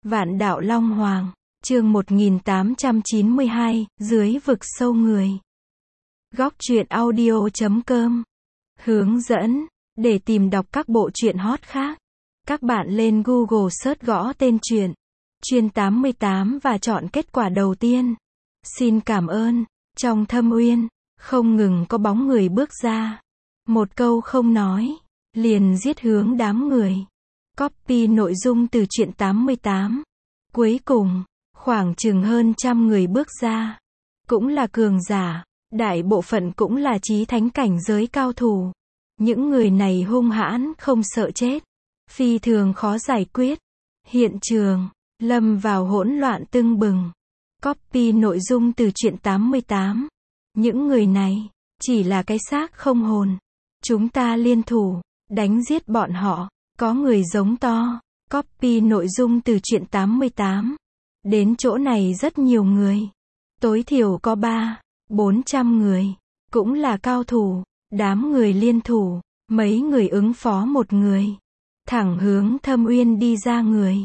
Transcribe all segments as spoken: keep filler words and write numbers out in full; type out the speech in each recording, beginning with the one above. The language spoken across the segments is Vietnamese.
Vạn đạo Long Hoàng, chương một nghìn tám trăm chín mươi hai, dưới vực sâu người. Góc truyện audio chấm com. Hướng dẫn, để tìm đọc các bộ truyện hot khác, các bạn lên Google search gõ tên truyện, Truyện tám mươi tám và chọn kết quả đầu tiên. Xin cảm ơn. Trong thâm uyên, không ngừng có bóng người bước ra. Một câu không nói, liền giết hướng đám người. Copy nội dung từ Truyện tám mươi tám. Cuối cùng, khoảng chừng hơn trăm người bước ra. Cũng là cường giả, đại bộ phận cũng là chí thánh cảnh giới cao thủ. Những người này hung hãn không sợ chết, phi thường khó giải quyết. Hiện trường lâm vào hỗn loạn tưng bừng. Copy nội dung từ Truyện tám mươi tám. Những người này chỉ là cái xác không hồn. Chúng ta liên thủ đánh giết bọn họ. Có người giống to. Copy nội dung từ Truyện tám mươi tám. Đến chỗ này rất nhiều người. Tối thiểu có ba, bốn trăm người. Cũng là cao thủ. Đám người liên thủ. Mấy người ứng phó một người. Thẳng hướng thâm uyên đi ra người.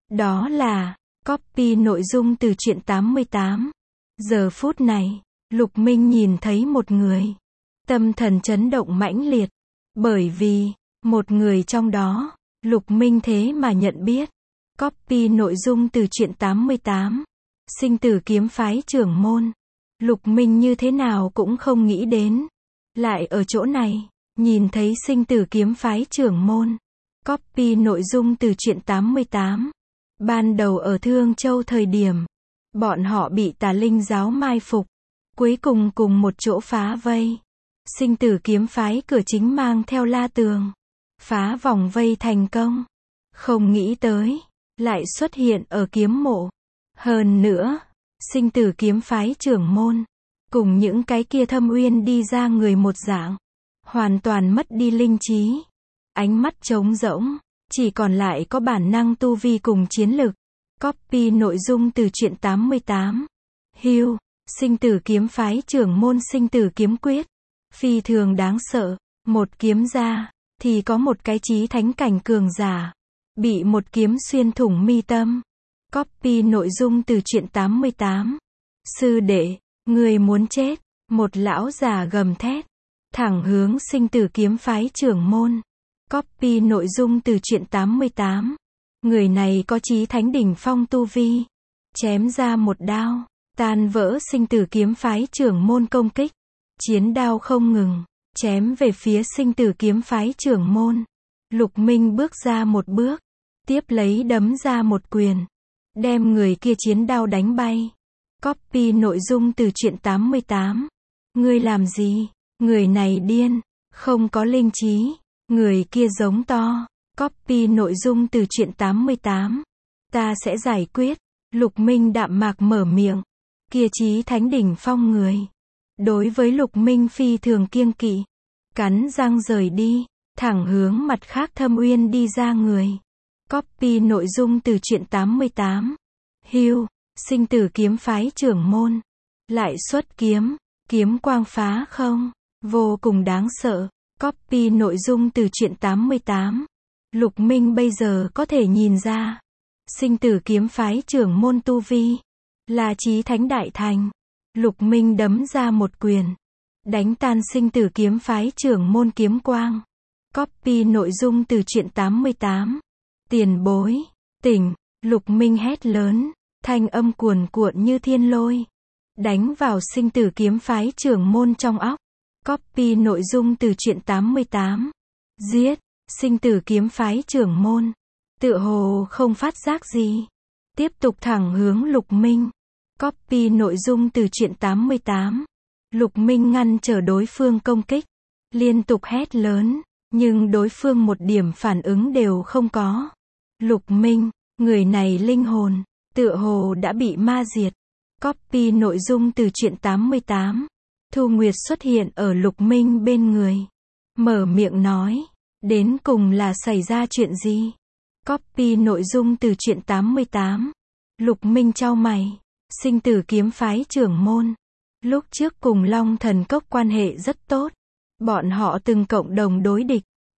Đó là copy nội dung từ Truyện tám mươi tám. Giờ phút này, Lục Minh nhìn thấy một người. Tâm thần chấn động mãnh liệt. Bởi vì, một người trong đó, Lục Minh thế mà nhận biết. Copy nội dung từ Truyện tám mươi tám. Sinh tử kiếm phái trưởng môn. Lục Minh như thế nào cũng không nghĩ đến. Lại ở chỗ này, nhìn thấy sinh tử kiếm phái trưởng môn. Copy nội dung từ Truyện tám mươi tám. Ban đầu ở Thương Châu thời điểm, bọn họ bị Tà Linh giáo mai phục. Cuối cùng cùng một chỗ phá vây. Sinh tử kiếm phái cửa chính mang theo La Tường. Phá vòng vây thành công. Không nghĩ tới, lại xuất hiện ở kiếm mộ. Hơn nữa, sinh tử kiếm phái trưởng môn, cùng những cái kia thâm uyên đi ra người một dạng. Hoàn toàn mất đi linh trí. Ánh mắt trống rỗng, chỉ còn lại có bản năng tu vi cùng chiến lực. Copy nội dung từ Truyện tám mươi tám. Hưu, sinh tử kiếm phái trưởng môn sinh tử kiếm quyết. Phi thường đáng sợ, một kiếm ra, thì có một cái chí thánh cảnh cường giả. Bị một kiếm xuyên thủng mi tâm. Copy nội dung từ Truyện tám mươi tám. Sư đệ, người muốn chết, một lão già gầm thét. Thẳng hướng sinh tử kiếm phái trưởng môn. Copy nội dung từ Truyện tám mươi tám. Người này có chí thánh đỉnh phong tu vi. Chém ra một đao, tan vỡ sinh tử kiếm phái trưởng môn công kích. Chiến đao không ngừng, chém về phía sinh tử kiếm phái trưởng môn. Lục Minh bước ra một bước, tiếp lấy đấm ra một quyền, đem người kia chiến đao đánh bay. Copy nội dung từ Truyện tám mươi tám. Ngươi làm gì? Người này điên, không có linh trí. Người kia giống to. Copy nội dung từ Truyện tám mươi tám. Ta sẽ giải quyết. Lục Minh đạm mạc mở miệng. Kia chí thánh đỉnh phong người. Đối với Lục Minh phi thường kiêng kỵ. Cắn răng rời đi. Thẳng hướng mặt khác thâm uyên đi ra người. Copy nội dung từ Truyện tám mươi tám. Hưu, sinh tử kiếm phái trưởng môn. Lại xuất kiếm. Kiếm quang phá không. Vô cùng đáng sợ. Copy nội dung từ Truyện tám mươi tám. Lục Minh bây giờ có thể nhìn ra. Sinh tử kiếm phái trưởng môn tu vi. Là chí thánh đại thành. Lục Minh đấm ra một quyền. Đánh tan sinh tử kiếm phái trưởng môn kiếm quang. Copy nội dung từ Truyện tám mươi tám. Tiền bối, tỉnh, Lục Minh hét lớn. Thanh âm cuồn cuộn như thiên lôi. Đánh vào sinh tử kiếm phái trưởng môn trong óc. Copy nội dung từ Truyện tám mươi tám. Giết, sinh tử kiếm phái trưởng môn. Tựa hồ không phát giác gì. Tiếp tục thẳng hướng Lục Minh. Copy nội dung từ Truyện tám mươi tám. Lục Minh ngăn trở đối phương công kích. Liên tục hét lớn. Nhưng đối phương một điểm phản ứng đều không có. Lục Minh, người này linh hồn, tựa hồ đã bị ma diệt. Copy nội dung từ Truyện tám mươi tám. Thu Nguyệt xuất hiện ở Lục Minh bên người. Mở miệng nói. Đến cùng là xảy ra chuyện gì? Copy nội dung từ Truyện tám mươi tám. Lục Minh chau mày. Sinh tử kiếm phái trưởng môn. Lúc trước cùng Long Thần Cốc quan hệ rất tốt. Bọn họ từng cộng đồng đối địch.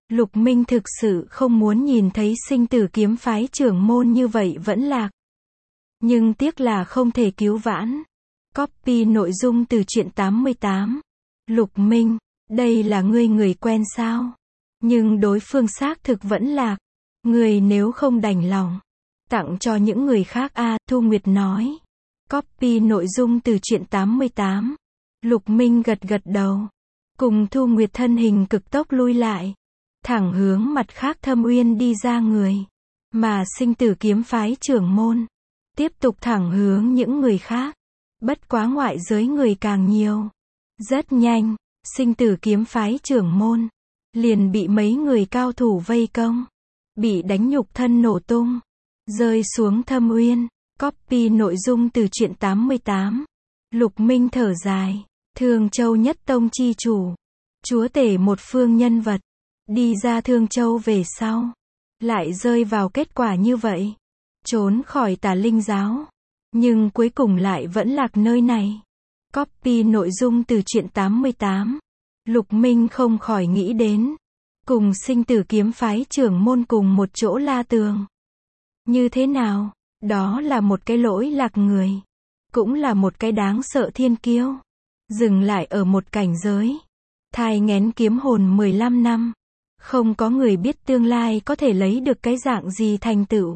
Lục Minh thực sự không muốn nhìn thấy sinh tử kiếm phái trưởng môn như vậy vẫn lạc. Nhưng tiếc là không thể cứu vãn. Copy nội dung từ truyện tám mươi tám. Lục Minh, đây là ngươi người quen sao? Nhưng đối phương xác thực vẫn lạc. Ngươi nếu không đành lòng, tặng cho những người khác a, à, Thu Nguyệt nói. Copy nội dung từ truyện tám mươi tám. Lục Minh gật gật đầu. Cùng Thu Nguyệt thân hình cực tốc lui lại. Thẳng hướng mặt khác Thâm Uyên đi ra người. Mà sinh tử kiếm phái trưởng môn. Tiếp tục thẳng hướng những người khác. Bất quá ngoại giới người càng nhiều. Rất nhanh, sinh tử kiếm phái trưởng môn. Liền bị mấy người cao thủ vây công. Bị đánh nhục thân nổ tung. Rơi xuống Thâm Uyên. Copy nội dung từ truyện tám mươi tám. Lục Minh thở dài. Thương Châu nhất tông chi chủ. Chúa tể một phương nhân vật. Đi ra Thương Châu về sau. Lại rơi vào kết quả như vậy. Trốn khỏi Tà Linh giáo. Nhưng cuối cùng lại vẫn lạc nơi này. Copy nội dung từ truyện tám mươi tám. Lục Minh không khỏi nghĩ đến. Cùng sinh tử kiếm phái trưởng môn cùng một chỗ La Tường. Như thế nào? Đó là một cái lỗi lạc người. Cũng là một cái đáng sợ thiên kiêu. Dừng lại ở một cảnh giới. Thai nghén kiếm hồn mười lăm năm. Không có người biết tương lai có thể lấy được cái dạng gì thành tựu.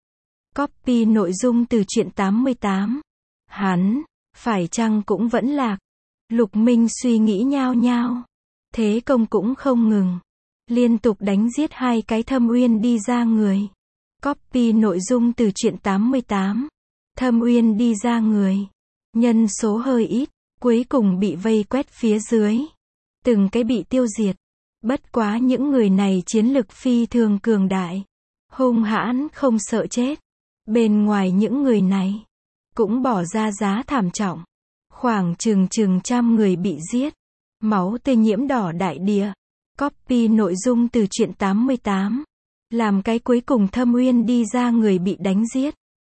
Copy nội dung từ truyện tám mươi tám. Hắn, phải chăng cũng vẫn lạc? Lục Minh suy nghĩ nhao nhao. Thế công cũng không ngừng. Liên tục đánh giết hai cái Thâm Uyên đi ra người. Copy nội dung từ truyện tám mươi tám. Thâm Uyên đi ra người. Nhân số hơi ít, cuối cùng bị vây quét phía dưới. Từng cái bị tiêu diệt. Bất quá những người này chiến lực phi thường cường đại. Hung hãn không sợ chết. Bên ngoài những người này, cũng bỏ ra giá thảm trọng. Khoảng chừng chừng trăm người bị giết. Máu tươi nhiễm đỏ đại địa. Copy nội dung từ truyện tám mươi tám. Làm cái cuối cùng Thâm Uyên đi ra người bị đánh giết.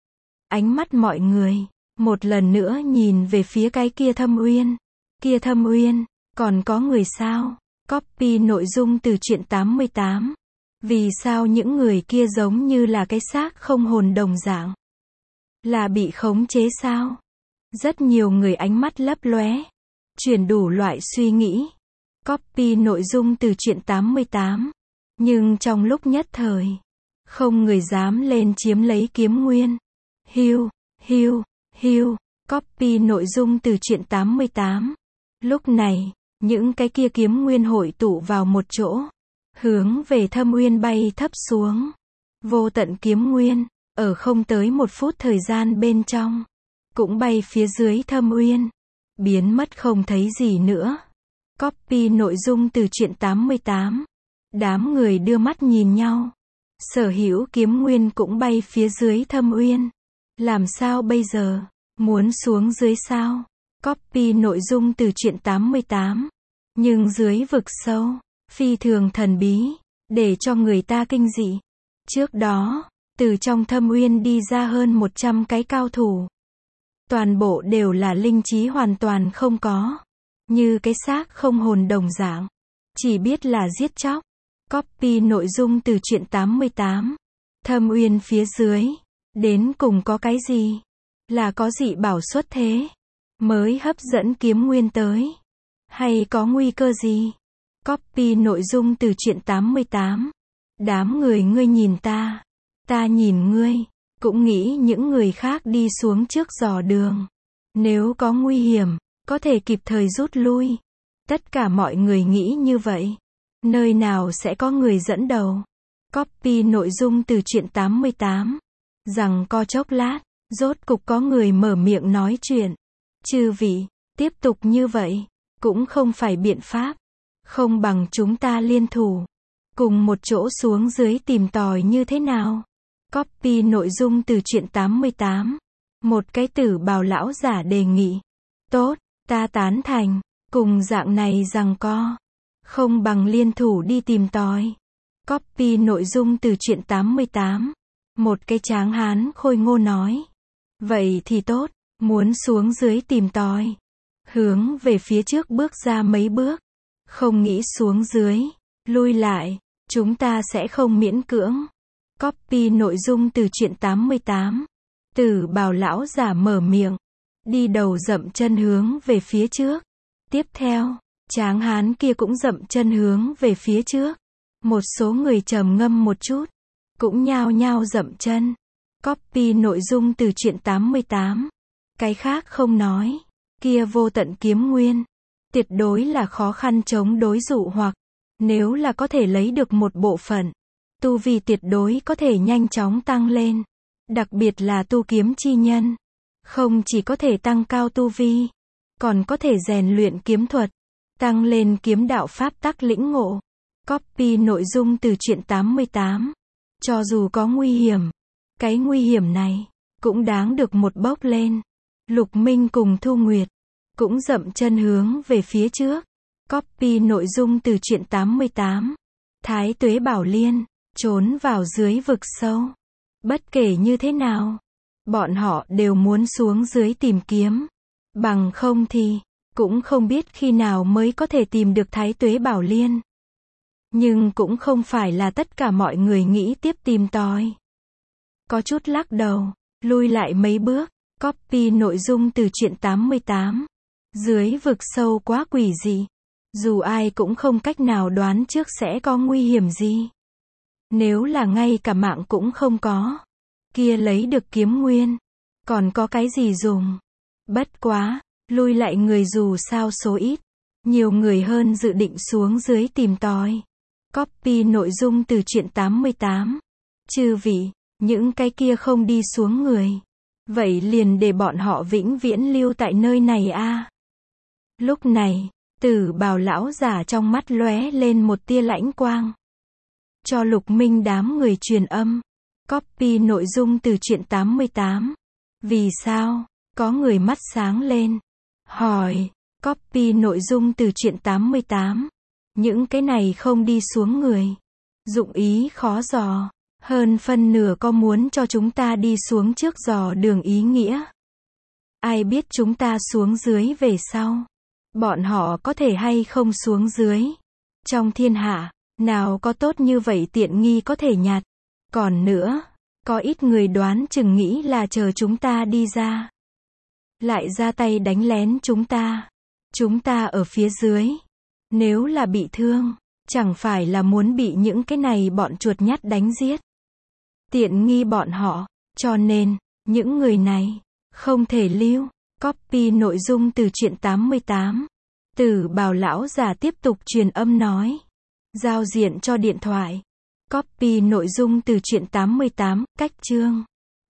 Ánh mắt mọi người, một lần nữa nhìn về phía cái kia Thâm Uyên. Kia Thâm Uyên, còn có người sao? Copy nội dung từ truyện tám mươi tám. Vì sao những người kia giống như là cái xác không hồn đồng dạng? Là bị khống chế sao? Rất nhiều người ánh mắt lấp lóe. Chuyển đủ loại suy nghĩ. Copy nội dung từ truyện tám mươi tám. Nhưng trong lúc nhất thời, không người dám lên chiếm lấy kiếm nguyên. Hiu, hiu, hiu. Copy nội dung từ truyện tám mươi tám. Lúc này, những cái kia kiếm nguyên hội tụ vào một chỗ. Hướng về Thâm Uyên bay thấp xuống. Vô tận kiếm nguyên, ở không tới một phút thời gian bên trong. Cũng bay phía dưới Thâm Uyên. Biến mất không thấy gì nữa. Copy nội dung từ truyện tám mươi tám. Đám người đưa mắt nhìn nhau. Sở hữu kiếm nguyên cũng bay phía dưới Thâm Uyên. Làm sao bây giờ? Muốn xuống dưới sao? Copy nội dung từ truyện tám mươi tám. Nhưng dưới vực sâu, phi thường thần bí, để cho người ta kinh dị. Trước đó, từ trong Thâm Uyên đi ra hơn một trăm cái cao thủ. Toàn bộ đều là linh trí hoàn toàn không có. Như cái xác không hồn đồng dạng. Chỉ biết là giết chóc. Copy nội dung từ truyện tám mươi tám. Thâm Uyên phía dưới. Đến cùng có cái gì? Là có dị bảo xuất thế? Mới hấp dẫn kiếm nguyên tới? Hay có nguy cơ gì? Copy nội dung từ truyện tám mươi tám. Đám người ngươi nhìn ta. Ta nhìn ngươi. Cũng nghĩ những người khác đi xuống trước dò đường. Nếu có nguy hiểm, có thể kịp thời rút lui. Tất cả mọi người nghĩ như vậy. Nơi nào sẽ có người dẫn đầu? Copy nội dung từ truyện tám mươi tám. Rằng co chốc lát, rốt cục có người mở miệng nói chuyện. Chư vị, tiếp tục như vậy, cũng không phải biện pháp. Không bằng chúng ta liên thủ. Cùng một chỗ xuống dưới tìm tòi như thế nào? Copy nội dung từ truyện tám mươi tám. Một cái tử bào lão giả đề nghị. Tốt, ta tán thành. Cùng dạng này rằng co. Không bằng liên thủ đi tìm tòi. Copy nội dung từ truyện tám mươi tám. Một cái tráng hán khôi ngô nói. Vậy thì tốt, muốn xuống dưới tìm tòi. Hướng về phía trước bước ra mấy bước. Không nghĩ xuống dưới, lui lại. Chúng ta sẽ không miễn cưỡng. Copy nội dung từ truyện tám mươi tám. Tử Bào lão giả mở miệng, đi đầu dậm chân hướng về phía trước. Tiếp theo, tráng hán kia cũng dậm chân hướng về phía trước. Một số người trầm ngâm một chút, cũng nhao nhao dậm chân. Copy nội dung từ truyện tám mươi tám. Cái khác không nói, kia vô tận kiếm nguyên, tuyệt đối là khó khăn chống đối dụ hoặc. Nếu là có thể lấy được một bộ phận, tu vi tuyệt đối có thể nhanh chóng tăng lên. Đặc biệt là tu kiếm chi nhân, không chỉ có thể tăng cao tu vi, còn có thể rèn luyện kiếm thuật, tăng lên kiếm đạo pháp tắc lĩnh ngộ. Copy nội dung từ truyện tám mươi tám. Cho dù có nguy hiểm, cái nguy hiểm này cũng đáng được một bốc lên. Lục Minh cùng Thu Nguyệt cũng dậm chân hướng về phía trước. Copy nội dung từ truyện tám mươi tám. Thái Tuế Bảo Liên trốn vào dưới vực sâu. Bất kể như thế nào, bọn họ đều muốn xuống dưới tìm kiếm. Bằng không thì, cũng không biết khi nào mới có thể tìm được Thái Tuế Bảo Liên. Nhưng cũng không phải là tất cả mọi người nghĩ tiếp tìm tòi. Có chút lắc đầu, lui lại mấy bước. Copy nội dung từ truyện tám mươi tám. Dưới vực sâu quá quỷ dị. Dù ai cũng không cách nào đoán trước sẽ có nguy hiểm gì. Nếu là ngay cả mạng cũng không có, kia lấy được kiếm nguyên, còn có cái gì dùng. Bất quá, lui lại người dù sao số ít, nhiều người hơn dự định xuống dưới tìm tòi. Copy nội dung từ truyện tám mươi tám. Chư vị, những cái kia không đi xuống người, vậy liền để bọn họ vĩnh viễn lưu tại nơi này a. Lúc này, Tử Bào lão giả trong mắt lóe lên một tia lãnh quang. Cho Lục Minh đám người truyền âm. Copy nội dung từ truyện tám mươi tám. Vì sao? Có người mắt sáng lên. Hỏi. Copy nội dung từ truyện tám mươi tám. Những cái này không đi xuống người, dụng ý khó dò. Hơn phân nửa có muốn cho chúng ta đi xuống trước dò đường ý nghĩa. Ai biết chúng ta xuống dưới về sau, bọn họ có thể hay không xuống dưới. Trong thiên hạ, nào có tốt như vậy tiện nghi có thể nhặt. Còn nữa, có ít người đoán chừng nghĩ là chờ chúng ta đi ra, lại ra tay đánh lén chúng ta. Chúng ta ở phía dưới, nếu là bị thương, chẳng phải là muốn bị những cái này bọn chuột nhắt đánh giết. Tiện nghi bọn họ, cho nên, những người này, không thể lưu. Copy nội dung từ truyện tám mươi tám. Tử Bào lão già tiếp tục truyền âm nói. Giao diện cho điện thoại. Copy nội dung từ truyện tám mươi tám, cách chương.